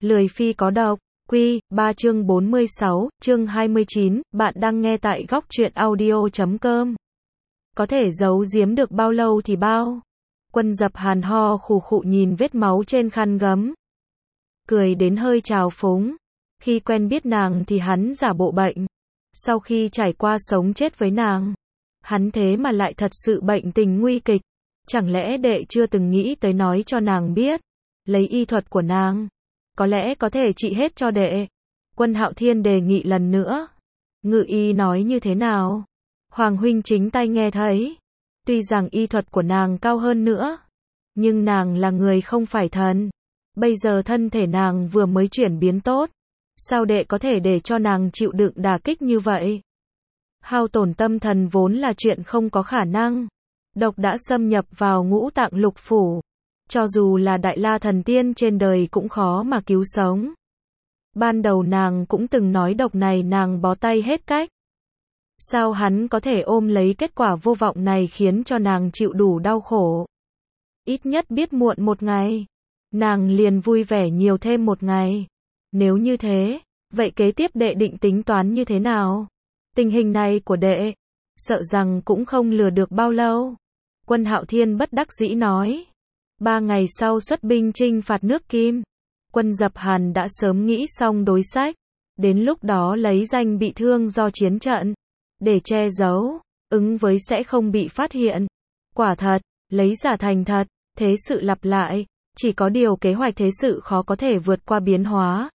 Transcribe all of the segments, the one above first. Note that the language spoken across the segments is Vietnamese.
Lười phi có độc. Quy 3 chương 46, chương 29, bạn đang nghe tại góc truyện audio.com. Có thể giấu giếm được bao lâu thì bao. Quân Dập Hàn ho khù khụ nhìn vết máu trên khăn gấm. Cười đến hơi trào phúng. Khi quen biết nàng thì hắn giả bộ bệnh. Sau khi trải qua sống chết với nàng, hắn thế mà lại thật sự bệnh tình nguy kịch. Chẳng lẽ đệ chưa từng nghĩ tới nói cho nàng biết, lấy y thuật của nàng, có lẽ có thể trị hết cho đệ. Quân Hạo Thiên đề nghị lần nữa. Ngự y nói như thế nào? Hoàng huynh chính tai nghe thấy. Tuy rằng y thuật của nàng cao hơn nữa, nhưng nàng là người không phải thần. Bây giờ thân thể nàng vừa mới chuyển biến tốt, sao đệ có thể để cho nàng chịu đựng đả kích như vậy? Hao tổn tâm thần vốn là chuyện không có khả năng. Độc đã xâm nhập vào ngũ tạng lục phủ. Cho dù là đại la thần tiên trên đời cũng khó mà cứu sống. Ban đầu nàng cũng từng nói độc này nàng bó tay hết cách. Sao hắn có thể ôm lấy kết quả vô vọng này khiến cho nàng chịu đủ đau khổ? Ít nhất biết muộn một ngày, nàng liền vui vẻ nhiều thêm một ngày. Nếu như thế, vậy kế tiếp đệ định tính toán như thế nào? Tình hình này của đệ, sợ rằng cũng không lừa được bao lâu. Quân Hạo Thiên bất đắc dĩ nói. 3 ngày sau xuất binh chinh phạt nước Kim. Quân Dập Hàn đã sớm nghĩ xong đối sách. Đến lúc đó lấy danh bị thương do chiến trận, để che giấu, ứng với sẽ không bị phát hiện. Quả thật, lấy giả thành thật, thế sự lặp lại. Chỉ có điều kế hoạch thế sự khó có thể vượt qua biến hóa.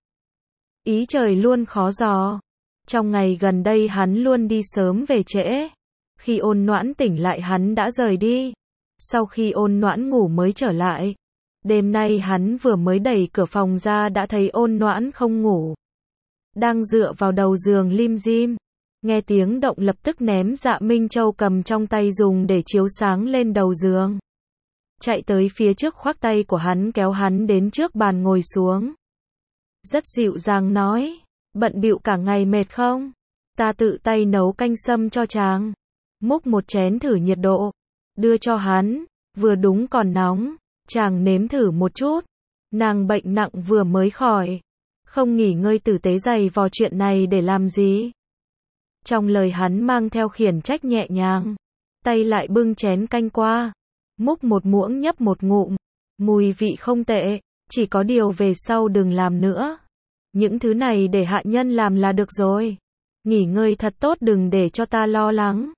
Ý trời luôn khó dò. Trong ngày gần đây hắn luôn đi sớm về trễ. Khi Ôn Noãn tỉnh lại hắn đã rời đi. Sau khi Ôn Noãn ngủ mới trở lại. Đêm nay hắn vừa mới đẩy cửa phòng ra đã thấy Ôn Noãn không ngủ, đang dựa vào đầu giường lim dim. Nghe tiếng động lập tức ném Dạ Minh Châu cầm trong tay dùng để chiếu sáng lên đầu giường. Chạy tới phía trước khoác tay của hắn kéo hắn đến trước bàn ngồi xuống. Rất dịu dàng nói, bận bịu cả ngày mệt không? Ta tự tay nấu canh sâm cho chàng. Múc một chén thử nhiệt độ, đưa cho hắn, vừa đúng còn nóng, chàng nếm thử một chút. Nàng bệnh nặng vừa mới khỏi, không nghỉ ngơi tử tế giày vò chuyện này để làm gì? Trong lời hắn mang theo khiển trách nhẹ nhàng, tay lại bưng chén canh qua, múc một muỗng nhấp một ngụm, mùi vị không tệ, chỉ có điều về sau đừng làm nữa. Những thứ này để hạ nhân làm là được rồi. Nghỉ ngơi thật tốt đừng để cho ta lo lắng.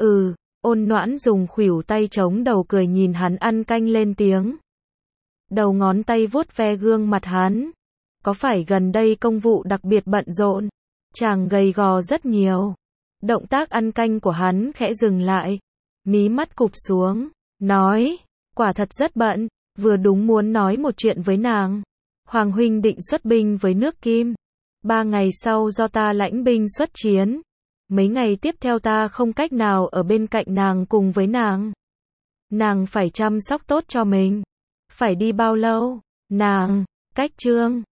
Ôn Noãn dùng khuỷu tay chống đầu cười nhìn hắn ăn canh lên tiếng. Đầu ngón tay vuốt ve gương mặt hắn. Có phải gần đây công vụ đặc biệt bận rộn? Chàng gầy gò rất nhiều. Động tác ăn canh của hắn khẽ dừng lại. Mí mắt cụp xuống. Nói, quả thật rất bận. Vừa đúng muốn nói một chuyện với nàng. Hoàng huynh định xuất binh với nước Kim. 3 ngày sau do ta lãnh binh xuất chiến. Mấy ngày tiếp theo ta không cách nào ở bên cạnh nàng cùng với nàng. Nàng phải chăm sóc tốt cho mình. Phải đi bao lâu? Nàng, cách chương